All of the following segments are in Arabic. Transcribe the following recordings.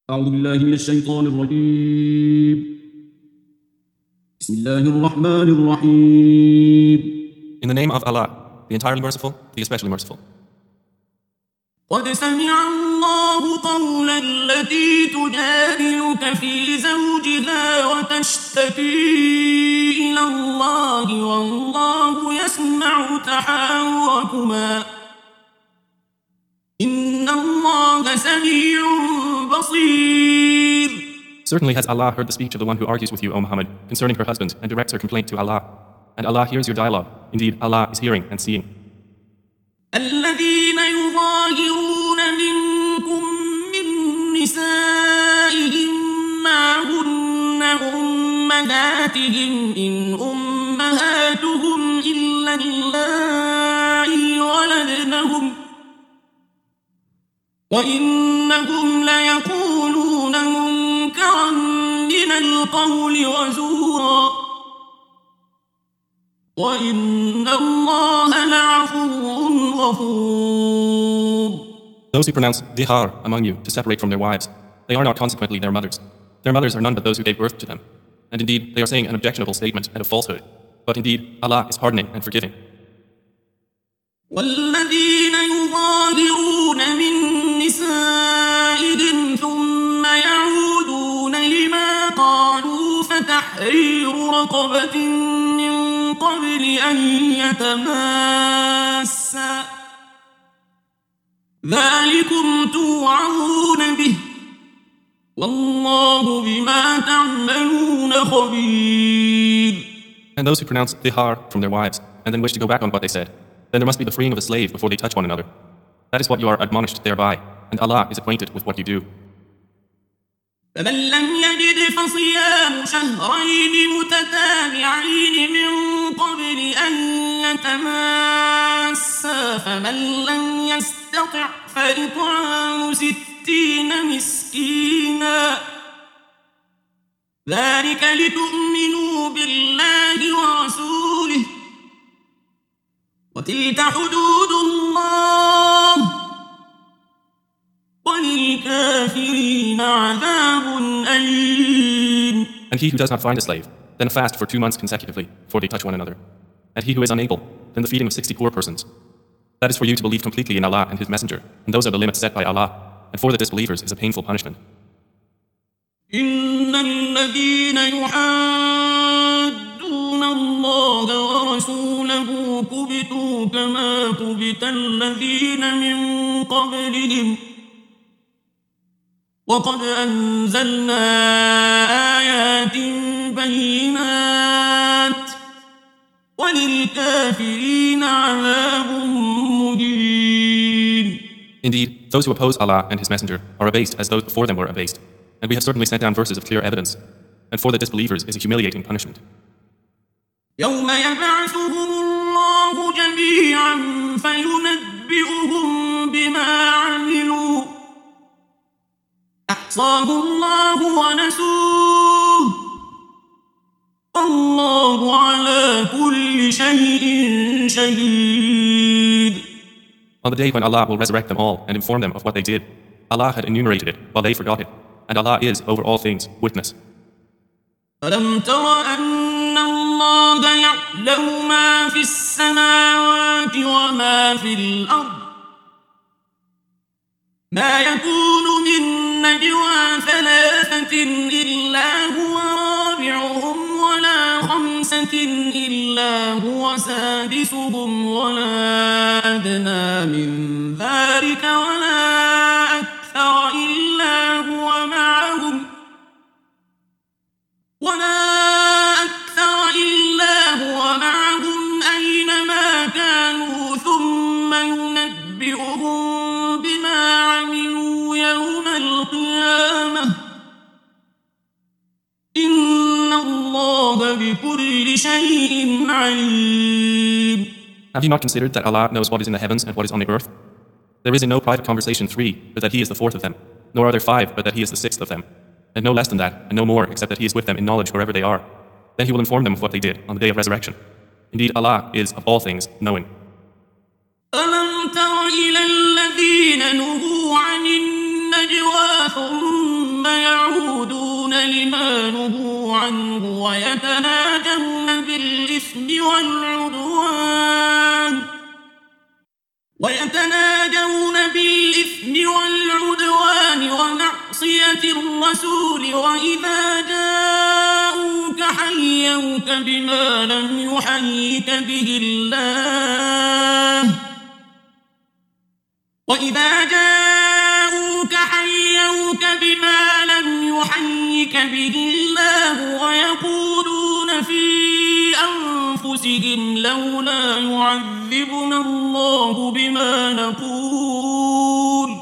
أعوذ بالله من الشيطان الرجيم. بسم الله الرحمن الرحيم. In the name of Allah, the entirely merciful, the especially merciful. قد سمع الله قول التي تجادلك في زوجها وتشتكي إلى الله والله يسمع تحاوركما إن الله سميع بصير. Certainly has Allah heard the speech of the one who argues with you, O Muhammad, concerning her husband and directs her complaint to Allah. And Allah hears your dialogue. Indeed, Allah is hearing and seeing. الذين يظاهرون منكم من نسائهم ما هن أمهاتهم إن أمهاتهم إلا اللائي ولدنهم وإنهم ليقولون منكرا من القول وزورا وإن الله لعفو غفور. Those who pronounce dihar among you to separate from their wives, they are not consequently their mothers. Their mothers are none but those who gave birth to them. And indeed, they are saying an objectionable statement and a falsehood. But indeed, Allah is pardoning and forgiving. والذين يظاهرون من نسائهم ثم يعودون لما قالوا فتحرير رقبة من قبل أن يتماسا ذلكم توعظون به والله بما تعملون خبير. And those who pronounce dihar from their wives and then wish to go back on what they said, then there must be the freeing of a slave before they touch one another. That is what you are admonished thereby, and Allah is acquainted with what you do. فمن لم يجد فصيام شهرين متتابعين من قبل أن يتماسا فمن لم يستطع فإطعام 60 مسكينا ذلك لتؤمنوا بالله ورسوله وتلك حدود الله وَلِلْكَافِرِينَ عَذَابٌ أَلِيمٌ. And he who does not find a slave, then fast for 2 months consecutively before they touch one another. And he who is unable, then the feeding of 60 poor persons. That is for you to believe completely in Allah and His Messenger, and those are the limits set by Allah. And for the disbelievers is a painful punishment. إِنَّ الَّذِينَ يُحَادُّونَ اللَّهَ وَرَسُولَهُ كُبِتُوا كَمَا كُبِتَ الَّذِينَ مِن قَبْلِهِمْ وقد أنزلنا آيات بينات وللكافرين عذاب مهين. Indeed, those who oppose Allah and His Messenger are abased as those before them were abased. And we have certainly sent down verses of clear evidence. And for the disbelievers is a humiliating punishment. يوم يبعثهم الله جميعا فينبئهم بما عملوا أحصاه الله ونسوه الله على كل شيء شهيد. On the day when Allah will resurrect them all and inform them of what they did, Allah had enumerated it while they forgot it, and Allah is over all things witness. ألم تر أن الله يعلم ما في السماوات وما في الأرض ما يكون من نجوى 3 إلا هو رابعهم ولا 5 إلا هو سادسهم ولا أدنى من ذلك ولا أكثر إلا هو معهم أينما كانوا ثم ينبئهم بما عملوا يوم القيامة إن الله بكل شيء عليم. Have you not considered that Allah knows what is in the heavens and what is on the earth? There is in no private conversation 3, but that He is the 4th of them, nor are there 5, but that He is the 6th of them, and no less than that, and no more, except that He is with them in knowledge wherever they are. Then He will inform them of what they did on the day of resurrection. Indeed, Allah is of all things knowing. ألم تر إلى الذين نهوا عن النجوى ثم لما نهوا عنه ويتناجون بالإثم والعدوان ومعصية الرسول وإذا جاءوك حيوك بما لم يحيك به الله ويقولون في أنفسهم لولا يعذبنا الله بما نقول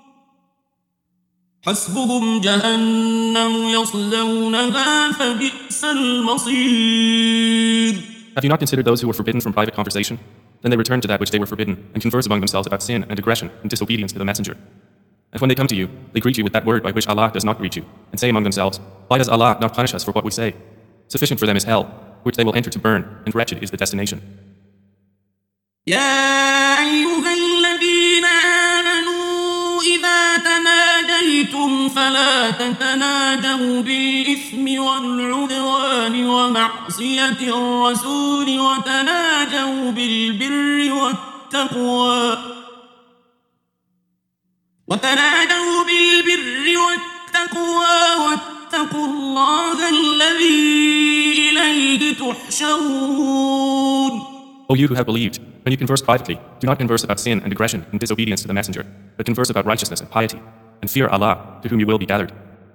حسبهم جهنم يصلونها فبئس المصير. Have you not considered those who were forbidden from private conversation? Then they return to that which they were forbidden and converse among themselves about sin and aggression and disobedience to the messenger. And when they come to you, they greet you with that word by which Allah does not greet you, and say among themselves, why does Allah not punish us for what we say? Sufficient for them is hell, which they will enter to burn, and wretched is the destination. يا أيها الذين آمنوا إذا تناجيتم فلا تتناجوا بالإثم والعدوان ومعصية الرسول وتناجوا بالبر والتقوى واتقوا الله الذي إليه تحشرون. O you who have believed, when you converse privately, do not converse about sin and aggression and disobedience to the messenger, but converse about righteousness and piety, and fear Allah, to whom you will be gathered.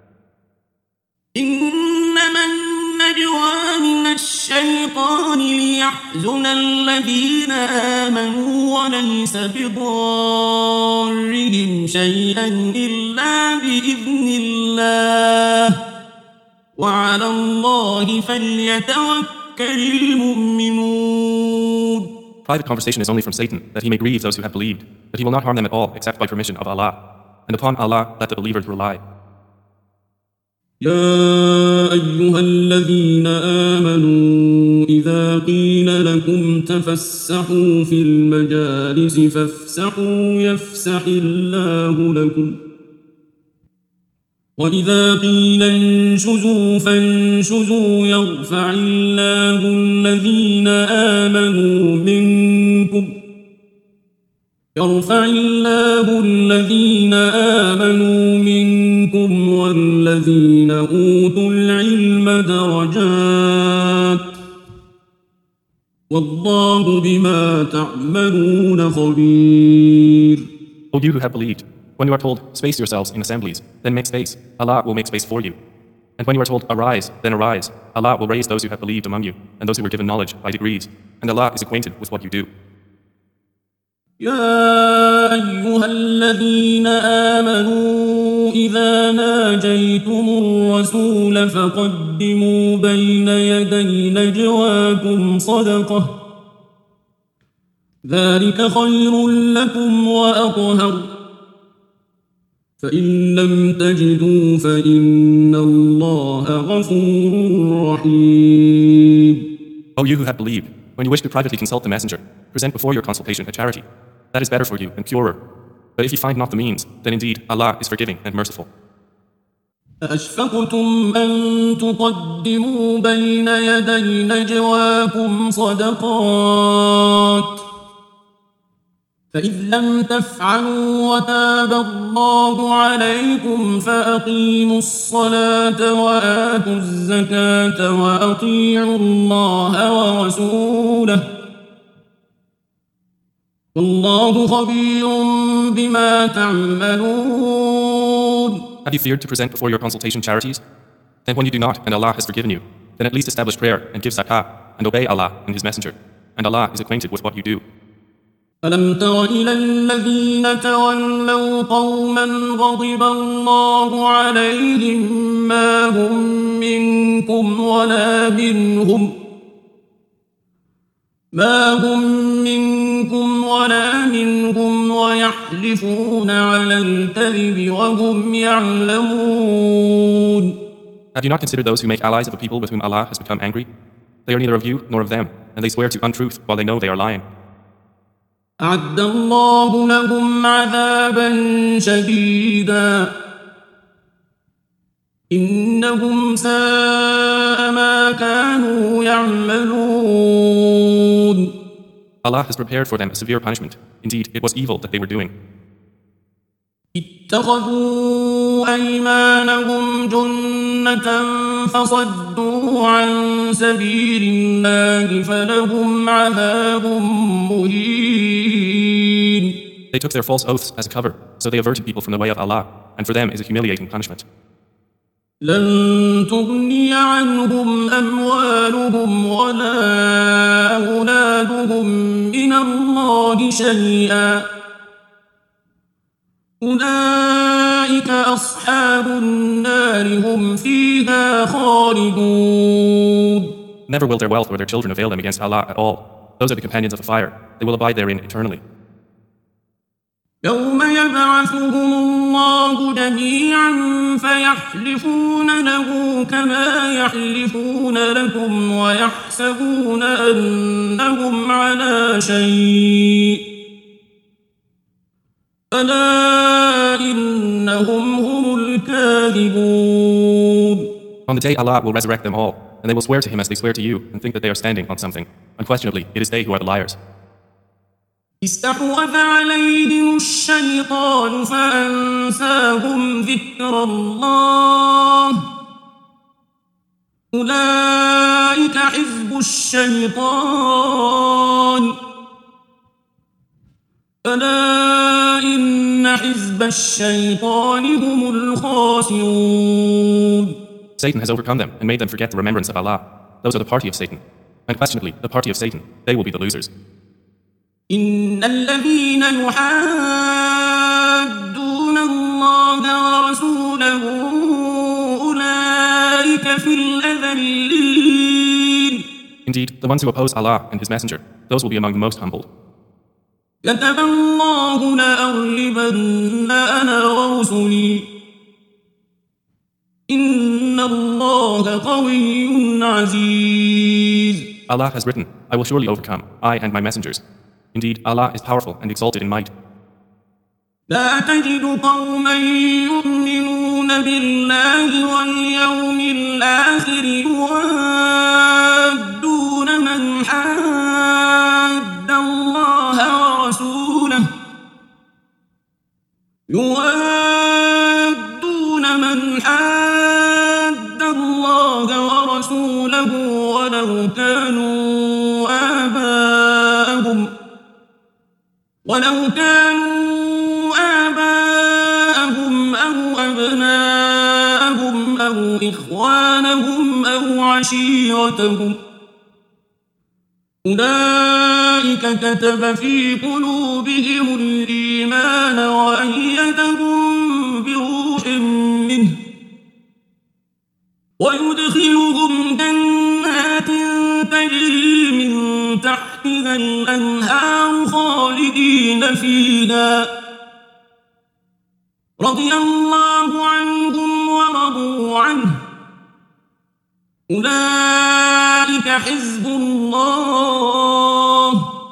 إنما النجوى من الشيطان ليحزن الذين آمنوا وليس بضارهم شيئا إلا بإذن الله وعلى الله فليتوكل المؤمنون. Private conversation is only from Satan, that he may grieve those who have believed, but he will not harm them at all except by permission of Allah. And upon Allah let the believers rely. يا أيها الذين آمنوا إذا قيل لكم تفسحوا في المجالس فافسحوا يفسح الله لكم وإذا قيل انشزوا فانشزوا يرفع الله الذين آمنوا منكم والذين أوتوا العلم درجات والله بما تعملون خبير. O you who have believed, when you are told, space yourselves in assemblies, then make space, Allah will make space for you. And when you are told, arise, then arise, Allah will raise those who have believed among you, and those who were given knowledge by degrees, and Allah is acquainted with what you do. يا أيها الذين آمنوا إذا ناجيتم الرسول فقدموا بين يدي نجواكم صدقة ذلك خير لكم وأطهر فإن لم تجدوا فإن الله غفور رحيم. O you who have believed, when you wish to privately consult the messenger, present before your consultation a charity. That is better for you and purer. But if you find not the means, then indeed Allah is forgiving and merciful. أَأَشْفَقْتُمْ أَن تُقَدِّمُوا بَيْنَ يَدَيْ نَجْوَاكُمْ صَدَقَاتٍ فإذ لم تفعلوا وتاب الله عليكم فأقيموا الصلاة وآتوا الزكاة وأطيعوا الله ورسوله والله خبير بما تعملون. Have you feared to present before your consultation charities? Then when you do not and Allah has forgiven you, then at least establish prayer and give zakah and obey Allah and His Messenger. And Allah is acquainted with what you do. ألم تر إلى الذين تولوا قوما غضب الله عليهم ما هم منكم ولا منهم ويحلفون على الكذب وهم يعلمون. Have you not considered those who make allies of a people with whom Allah has become angry? They are neither of you nor of them, and they swear to untruth while they know they are lying. أعد الله لهم عذابا شديدا إنهم ساء ما كانوا يعملون. Allah has prepared for them a severe punishment. Indeed, it was evil that they were doing. اتخذوا أيمانهم جنة فصدوا عن سبيل الله فلهم عذاب مهين. They took their false oaths as a cover, so they averted people from the way of Allah, and for them is a humiliating punishment. لن تغني عنهم أموالهم ولا أولادهم من الله شيئا أولئك أصحاب النار هم فيها خالدون. Never will their wealth or their children avail them against Allah at all. Those are the companions of the fire. They will abide therein eternally. يوم يبعثهم الله جميعا فيحلفون له كما يحلفون لكم ويحسبون أنهم على شيء ألا إنهم هم الكاذبون. On the day Allah will resurrect them all, and they will swear to Him as they swear to you, and think that they are standing on something. Unquestionably, it is they who are the liars. استحوذ عليهم الشيطان فأنساهم ذكر الله أولئك حزب الشيطان ألا إن حزب الشيطان هم الخاسرون. Satan has overcome them and made them forget the remembrance of Allah. Those are the party of Satan. Unquestionably, the party of Satan, they will be the losers. إن الذين يحادون الله ورسوله أولئك في الأذلين. Indeed, the ones who oppose Allah and His Messenger, those will be among the most humbled. كتب الله لأغلبن أنا ورسلي إن الله قوي عزيز. Allah has written, I will surely overcome, I and my messengers. Indeed, Allah is powerful and exalted in might. لا تجد قوما يؤمنون بالله واليوم الآخر يوادون من حاد الله ورسوله ولو كانوا آباءهم أو أبناءهم أو إخوانهم أو عشيرتهم أولئك كتب في قلوبهم الإيمان وأيدهم بروح منه ويدخلهم جنات تجري من تحتها الأنهار خالدين فيها رضي الله عنهم ورضوا عنه أولئك حزب الله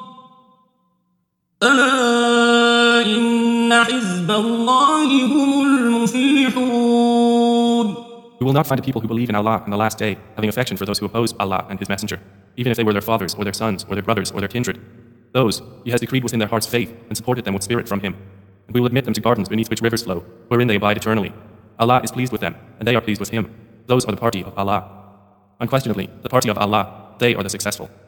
ألا إن حزب الله هم المفلحون. You will not find a people who believe in Allah and the last day having affection for those who oppose Allah and His Messenger, even if they were their fathers or their sons or their brothers or their kindred. Those He has decreed within their hearts faith and supported them with spirit from Him. And we will admit them to gardens beneath which rivers flow, wherein they abide eternally. Allah is pleased with them, and they are pleased with Him. Those are the party of Allah. Unquestionably, the party of Allah, they are the successful.